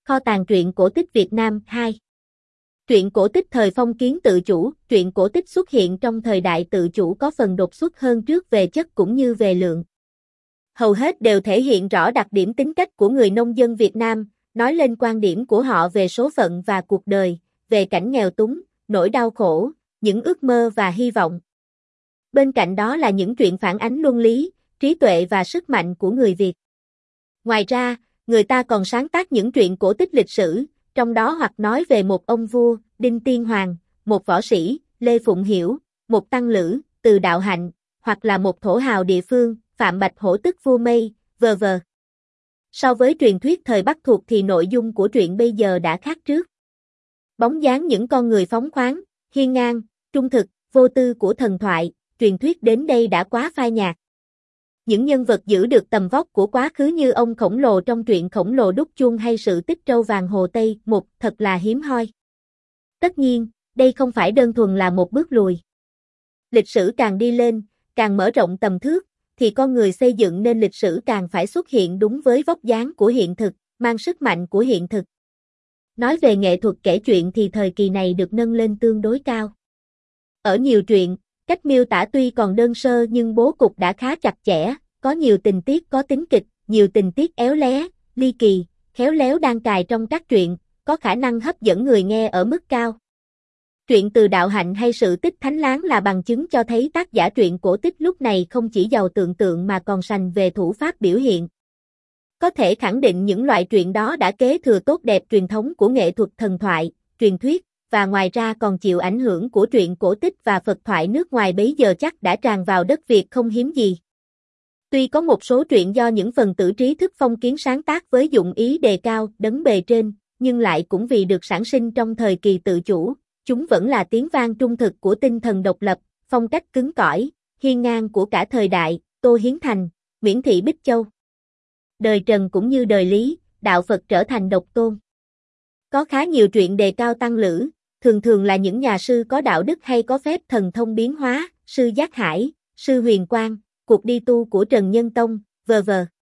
Kho tàng truyện cổ tích Việt Nam 2. Truyện cổ tích thời phong kiến tự chủ, truyện cổ tích xuất hiện trong thời đại tự chủ có phần đột xuất hơn trước về chất cũng như về lượng. Hầu hết đều thể hiện rõ đặc điểm tính cách của người nông dân Việt Nam, nói lên quan điểm của họ về số phận và cuộc đời, về cảnh nghèo túng, nỗi đau khổ, những ước mơ và hy vọng. Bên cạnh đó là những truyện phản ánh luân lý, trí tuệ và sức mạnh của người Việt. Ngoài ra, người ta còn sáng tác những truyện cổ tích lịch sử, trong đó hoặc nói về một ông vua, Đinh Tiên Hoàng, một võ sĩ, Lê Phụng Hiểu, một tăng lữ, Từ Đạo Hạnh, hoặc là một thổ hào địa phương, Phạm Bạch Hổ tức vua Mây, v.v. So với truyền thuyết thời Bắc thuộc thì nội dung của truyện bây giờ đã khác trước. Bóng dáng những con người phóng khoáng, hiên ngang, trung thực, vô tư của thần thoại, truyền thuyết đến đây đã quá phai nhạt. Những nhân vật giữ được tầm vóc của quá khứ như ông khổng lồ trong truyện Khổng Lồ Đúc Chuông hay sự tích trâu vàng Hồ Tây một thật là hiếm hoi. Tất nhiên, đây không phải đơn thuần là một bước lùi. Lịch sử càng đi lên, càng mở rộng tầm thước, thì con người xây dựng nên lịch sử càng phải xuất hiện đúng với vóc dáng của hiện thực, mang sức mạnh của hiện thực. Nói về nghệ thuật kể chuyện thì thời kỳ này được nâng lên tương đối cao. Ở nhiều truyện, cách miêu tả tuy còn đơn sơ nhưng bố cục đã khá chặt chẽ, có nhiều tình tiết có tính kịch, nhiều tình tiết éo lé, ly kỳ, khéo léo đan cài trong các truyện, có khả năng hấp dẫn người nghe ở mức cao. Truyện Từ Đạo Hạnh hay sự tích Thánh Láng là bằng chứng cho thấy tác giả truyện cổ tích lúc này không chỉ giàu tưởng tượng mà còn sành về thủ pháp biểu hiện. Có thể khẳng định những loại truyện đó đã kế thừa tốt đẹp truyền thống của nghệ thuật thần thoại, truyền thuyết, và ngoài ra còn chịu ảnh hưởng của truyện cổ tích và Phật thoại nước ngoài bấy giờ chắc đã tràn vào đất Việt không hiếm gì. Tuy có một số truyện do những phần tử trí thức phong kiến sáng tác với dụng ý đề cao, đấng bề trên, nhưng lại cũng vì được sản sinh trong thời kỳ tự chủ, chúng vẫn là tiếng vang trung thực của tinh thần độc lập, phong cách cứng cỏi, hiên ngang của cả thời đại, Tô Hiến Thành, Nguyễn Thị Bích Châu. Đời Trần cũng như đời Lý, đạo Phật trở thành độc tôn. Có khá nhiều truyện đề cao tăng lữ, thường thường là những nhà sư có đạo đức hay có phép thần thông biến hóa, sư Giác Hải, sư Huyền Quang, cuộc đi tu của Trần Nhân Tông, v.v.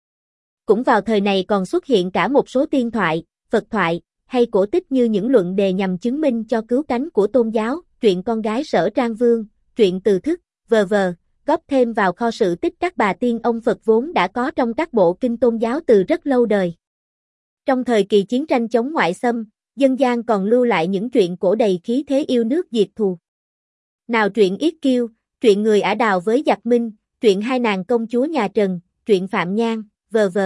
Cũng vào thời này còn xuất hiện cả một số tiên thoại, Phật thoại, hay cổ tích như những luận đề nhằm chứng minh cho cứu cánh của tôn giáo, truyện con gái Sở Trang Vương, truyện Từ Thức, v.v. góp thêm vào kho sự tích các bà tiên ông Phật vốn đã có trong các bộ kinh tôn giáo từ rất lâu đời. Trong thời kỳ chiến tranh chống ngoại xâm, dân gian còn lưu lại những truyện cổ đầy khí thế yêu nước diệt thù. Nào truyện Yết Kiêu, truyện Người Ả Đào với giặc Minh, truyện Hai nàng công chúa nhà Trần, truyện Phạm Nhan, v.v.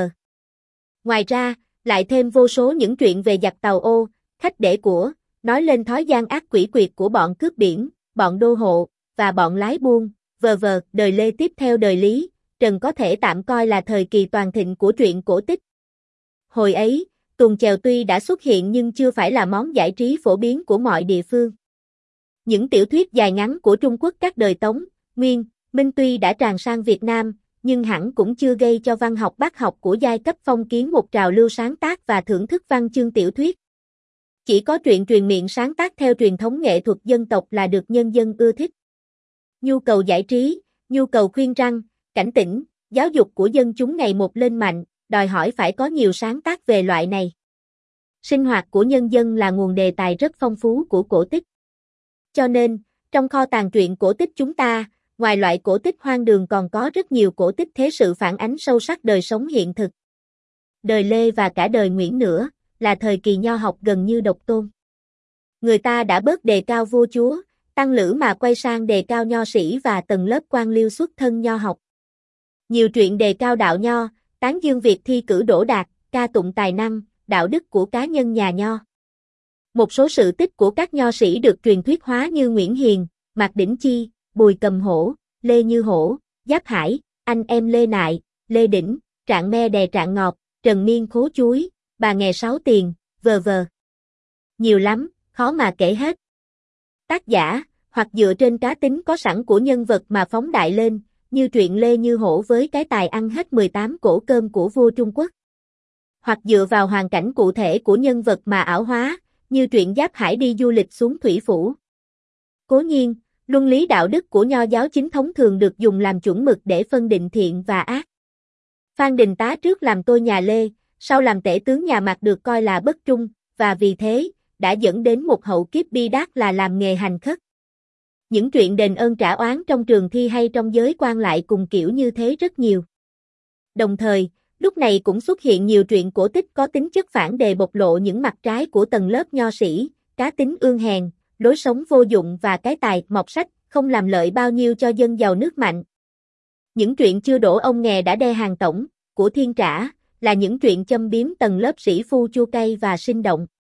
Ngoài ra, lại thêm vô số những truyện về giặc tàu ô, khách để của, nói lên thói gian ác quỷ quyệt của bọn cướp biển, bọn đô hộ, và bọn lái buôn, v.v. Đời Lê tiếp theo đời Lý, Trần có thể tạm coi là thời kỳ toàn thịnh của truyện cổ tích. Hồi ấy, tuồng chèo tuy đã xuất hiện nhưng chưa phải là món giải trí phổ biến của mọi địa phương. Những tiểu thuyết dài ngắn của Trung Quốc các đời Tống, Nguyên, Minh tuy đã tràn sang Việt Nam, nhưng hẳn cũng chưa gây cho văn học bác học của giai cấp phong kiến một trào lưu sáng tác và thưởng thức văn chương tiểu thuyết. Chỉ có truyện truyền miệng sáng tác theo truyền thống nghệ thuật dân tộc là được nhân dân ưa thích. Nhu cầu giải trí, nhu cầu khuyên răn, cảnh tỉnh, giáo dục của dân chúng ngày một lên mạnh, đòi hỏi phải có nhiều sáng tác về loại này. Sinh hoạt của nhân dân là nguồn đề tài rất phong phú của cổ tích. Cho nên, trong kho tàng truyện cổ tích chúng ta, ngoài loại cổ tích hoang đường còn có rất nhiều cổ tích thế sự phản ánh sâu sắc đời sống hiện thực. Đời Lê và cả đời Nguyễn nữa, là thời kỳ nho học gần như độc tôn. Người ta đã bớt đề cao vua chúa, tăng lữ mà quay sang đề cao nho sĩ và tầng lớp quan liêu xuất thân nho học. Nhiều truyện đề cao đạo nho, tán dương việc thi cử đỗ đạt, ca tụng tài năng, đạo đức của cá nhân nhà nho. Một số sự tích của các nho sĩ được truyền thuyết hóa như Nguyễn Hiền, Mạc Đỉnh Chi, Bùi Cầm Hổ, Lê Như Hổ, Giáp Hải, anh em Lê Nại, Lê Đỉnh, Trạng Me Đè Trạng Ngọt, Trần Miên Khố Chuối, Bà Nghè Sáu Tiền, v.v. Nhiều lắm, khó mà kể hết. Tác giả, hoặc dựa trên cá tính có sẵn của nhân vật mà phóng đại lên, như truyện Lê Như Hổ với cái tài ăn hết 18 cỗ cơm của vua Trung Quốc. Hoặc dựa vào hoàn cảnh cụ thể của nhân vật mà ảo hóa, như truyện Giáp Hải đi du lịch xuống Thủy Phủ. Cố nhiên, luân lý đạo đức của nho giáo chính thống thường được dùng làm chuẩn mực để phân định thiện và ác. Phan Đình Tá trước làm tôi nhà Lê, sau làm tể tướng nhà Mạc được coi là bất trung, và vì thế, đã dẫn đến một hậu kiếp bi đát là làm nghề hành khất. Những chuyện đền ơn trả oán trong trường thi hay trong giới quan lại cùng kiểu như thế rất nhiều. Đồng thời, lúc này cũng xuất hiện nhiều truyện cổ tích có tính chất phản đề bộc lộ những mặt trái của tầng lớp nho sĩ, cá tính ương hèn, lối sống vô dụng và cái tài mọt sách, không làm lợi bao nhiêu cho dân giàu nước mạnh. Những truyện chưa đổ ông nghè đã đe hàng tổng, của Thiên Trả, là những truyện châm biếm tầng lớp sĩ phu chua cay và sinh động.